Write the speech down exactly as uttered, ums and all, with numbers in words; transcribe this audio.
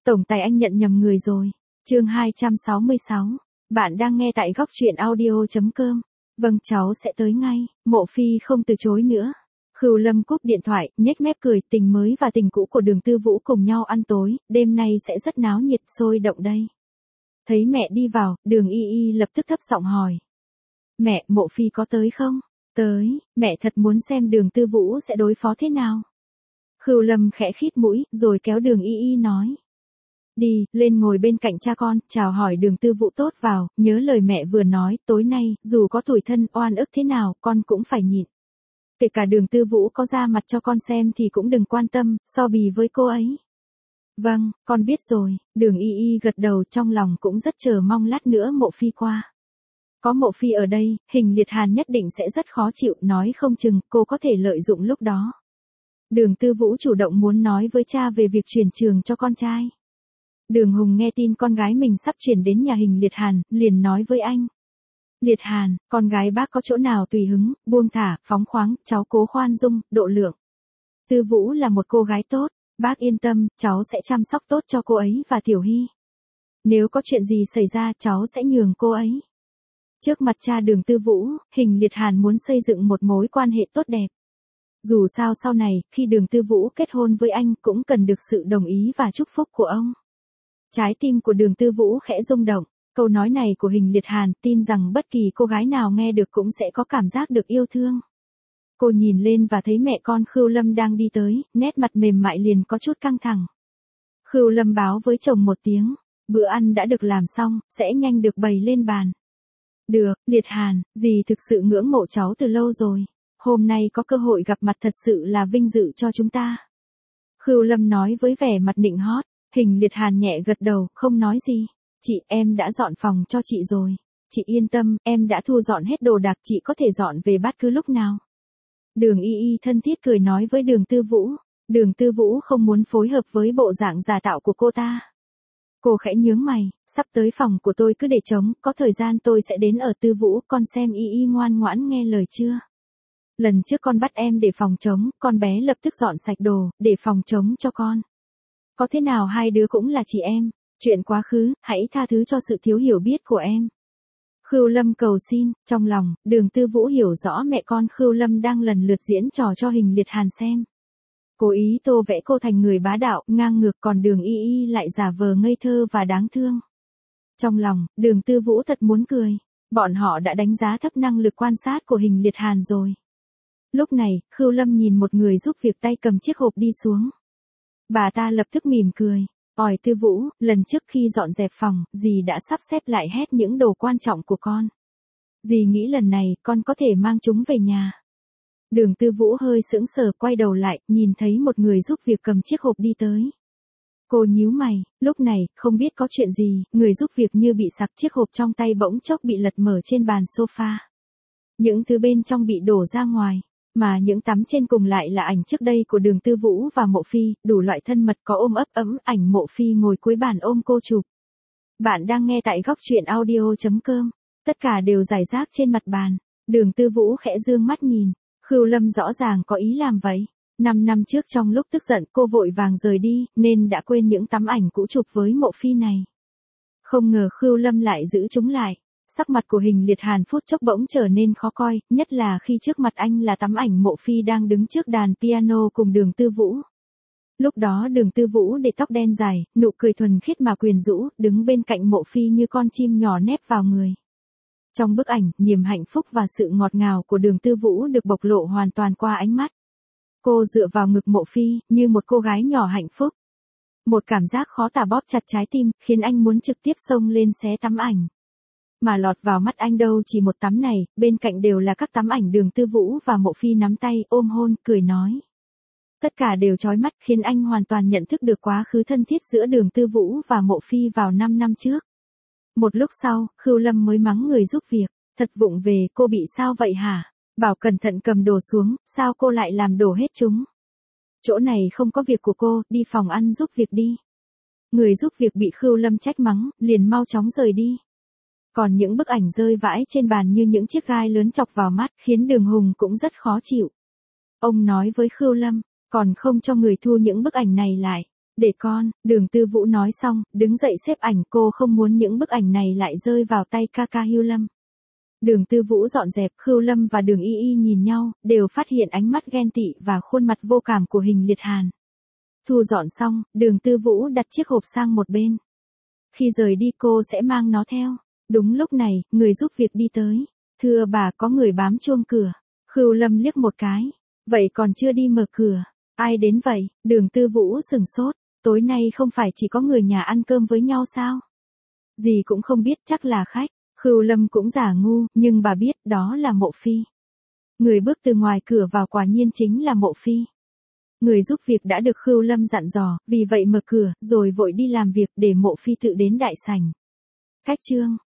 Tổng tài anh nhận nhầm người rồi. Chương hai trăm sáu mươi sáu. Bạn đang nghe tại góc truyện audio chấm com. Vâng, cháu sẽ tới ngay. Mộ Phi không từ chối nữa. Khưu Lâm cúp điện thoại, nhếch mép cười, tình mới và tình cũ của Đường Tư Vũ cùng nhau ăn tối, đêm nay sẽ rất náo nhiệt, sôi động đây. Thấy mẹ đi vào, Đường Y Y lập tức thấp giọng hỏi. Mẹ, Mộ Phi có tới không? Tới, mẹ thật muốn xem Đường Tư Vũ sẽ đối phó thế nào. Khưu Lâm khẽ khít mũi, rồi kéo Đường Y Y nói. Đi, lên ngồi bên cạnh cha con, chào hỏi Đường Tư Vũ tốt vào, nhớ lời mẹ vừa nói, tối nay, dù có tủi thân, oan ức thế nào, con cũng phải nhịn. Kể cả Đường Tư Vũ có ra mặt cho con xem thì cũng đừng quan tâm, so bì với cô ấy. Vâng, con biết rồi, Đường Y Y gật đầu, trong lòng cũng rất chờ mong lát nữa Mộ Phi qua. Có Mộ Phi ở đây, Hình Liệt Hàn nhất định sẽ rất khó chịu, nói không chừng cô có thể lợi dụng lúc đó. Đường Tư Vũ chủ động muốn nói với cha về việc chuyển trường cho con trai. Đường Hùng nghe tin con gái mình sắp chuyển đến nhà Hình Liệt Hàn, liền nói với anh. Liệt Hàn, con gái bác có chỗ nào tùy hứng, buông thả, phóng khoáng, cháu cố khoan dung, độ lượng. Tư Vũ là một cô gái tốt, bác yên tâm, cháu sẽ chăm sóc tốt cho cô ấy và Tiểu Hy. Nếu có chuyện gì xảy ra, cháu sẽ nhường cô ấy. Trước mặt cha Đường Tư Vũ, Hình Liệt Hàn muốn xây dựng một mối quan hệ tốt đẹp. Dù sao sau này, khi Đường Tư Vũ kết hôn với anh cũng cần được sự đồng ý và chúc phúc của ông. Trái tim của Đường Tư Vũ khẽ rung động, câu nói này của Hình Liệt Hàn tin rằng bất kỳ cô gái nào nghe được cũng sẽ có cảm giác được yêu thương. Cô nhìn lên và thấy mẹ con Khưu Lâm đang đi tới, nét mặt mềm mại liền có chút căng thẳng. Khưu Lâm báo với chồng một tiếng, bữa ăn đã được làm xong, sẽ nhanh được bày lên bàn. Được, Liệt Hàn, dì thực sự ngưỡng mộ cháu từ lâu rồi. Hôm nay có cơ hội gặp mặt thật sự là vinh dự cho chúng ta. Khưu Lâm nói với vẻ mặt nịnh hót. Hình Liệt Hàn nhẹ gật đầu, không nói gì. Chị, em đã dọn phòng cho chị rồi. Chị yên tâm, em đã thu dọn hết đồ đạc, chị có thể dọn về bất cứ lúc nào. Đường Y Y thân thiết cười nói với Đường Tư Vũ. Đường Tư Vũ không muốn phối hợp với bộ dạng giả tạo của cô ta. Cô khẽ nhướng mày, sắp tới phòng của tôi cứ để trống, có thời gian tôi sẽ đến ở Tư Vũ, con xem Y Y ngoan ngoãn nghe lời chưa? Lần trước con bắt em để phòng trống, con bé lập tức dọn sạch đồ, để phòng trống cho con. Có thế nào hai đứa cũng là chị em, chuyện quá khứ, hãy tha thứ cho sự thiếu hiểu biết của em. Khưu Lâm cầu xin, trong lòng, Đường Tư Vũ hiểu rõ mẹ con Khưu Lâm đang lần lượt diễn trò cho Hình Liệt Hàn xem. Cố ý tô vẽ cô thành người bá đạo, ngang ngược, còn Đường Y Y lại giả vờ ngây thơ và đáng thương. Trong lòng, Đường Tư Vũ thật muốn cười, bọn họ đã đánh giá thấp năng lực quan sát của Hình Liệt Hàn rồi. Lúc này, Khưu Lâm nhìn một người giúp việc tay cầm chiếc hộp đi xuống. Bà ta lập tức mỉm cười. Ỏi Tư Vũ, lần trước khi dọn dẹp phòng, dì đã sắp xếp lại hết những đồ quan trọng của con. Dì nghĩ lần này, con có thể mang chúng về nhà. Đường Tư Vũ hơi sững sờ, quay đầu lại, nhìn thấy một người giúp việc cầm chiếc hộp đi tới. Cô nhíu mày, lúc này, không biết có chuyện gì, người giúp việc như bị sặc, chiếc hộp trong tay bỗng chốc bị lật mở trên bàn sofa. Những thứ bên trong bị đổ ra ngoài. Mà những tấm trên cùng lại là ảnh trước đây của Đường Tư Vũ và Mộ Phi, đủ loại thân mật, có ôm ấp ấm, ảnh Mộ Phi ngồi cuối bàn ôm cô chụp. Bạn đang nghe tại góc truyện audio chấm com. Tất cả đều rải rác trên mặt bàn. Đường Tư Vũ khẽ dương mắt nhìn. Khưu Lâm rõ ràng có ý làm vậy. Năm năm trước trong lúc tức giận cô vội vàng rời đi, nên đã quên những tấm ảnh cũ chụp với Mộ Phi này. Không ngờ Khưu Lâm lại giữ chúng lại. Sắc mặt của Hình Liệt Hàn phút chốc bỗng trở nên khó coi, nhất là khi trước mặt anh là tấm ảnh Mộ Phi đang đứng trước đàn piano cùng Đường Tư Vũ. Lúc đó Đường Tư Vũ để tóc đen dài, nụ cười thuần khiết mà quyến rũ, đứng bên cạnh Mộ Phi như con chim nhỏ nép vào người. Trong bức ảnh, niềm hạnh phúc và sự ngọt ngào của Đường Tư Vũ được bộc lộ hoàn toàn qua ánh mắt. Cô dựa vào ngực Mộ Phi, như một cô gái nhỏ hạnh phúc. Một cảm giác khó tả bóp chặt trái tim, khiến anh muốn trực tiếp xông lên xé tấm ảnh. Mà lọt vào mắt anh đâu chỉ một tấm này, bên cạnh đều là các tấm ảnh Đường Tư Vũ và Mộ Phi nắm tay, ôm hôn, cười nói. Tất cả đều chói mắt, khiến anh hoàn toàn nhận thức được quá khứ thân thiết giữa Đường Tư Vũ và Mộ Phi vào năm năm trước. Một lúc sau, Khưu Lâm mới mắng người giúp việc, thật vụng về, cô bị sao vậy hả? Bảo cẩn thận cầm đồ xuống, sao cô lại làm đổ hết chúng? Chỗ này không có việc của cô, đi phòng ăn giúp việc đi. Người giúp việc bị Khưu Lâm trách mắng, liền mau chóng rời đi. Còn những bức ảnh rơi vãi trên bàn như những chiếc gai lớn chọc vào mắt, khiến Đường Hùng cũng rất khó chịu. Ông nói với Khưu Lâm, còn không cho người thu những bức ảnh này lại. Để con, Đường Tư Vũ nói xong, đứng dậy xếp ảnh, cô không muốn những bức ảnh này lại rơi vào tay ca ca Hưu Lâm. Đường Tư Vũ dọn dẹp, Hưu Lâm và Đường Y Y nhìn nhau, đều phát hiện ánh mắt ghen tị và khuôn mặt vô cảm của Hình Liệt Hàn. Thu dọn xong, Đường Tư Vũ đặt chiếc hộp sang một bên. Khi rời đi cô sẽ mang nó theo. Đúng lúc này, người giúp việc đi tới. Thưa bà, có người bám chuông cửa. Hưu Lâm liếc một cái. Vậy còn chưa đi mở cửa. Ai đến vậy? Đường Tư Vũ sừng sốt. Tối nay không phải chỉ có người nhà ăn cơm với nhau sao? Dì cũng không biết, chắc là khách. Hưu Lâm cũng giả ngu, nhưng bà biết đó là Mộ Phi. Người bước từ ngoài cửa vào quả nhiên chính là Mộ Phi. Người giúp việc đã được Hưu Lâm dặn dò, vì vậy mở cửa, rồi vội đi làm việc để Mộ Phi tự đến đại sảnh. Cách chương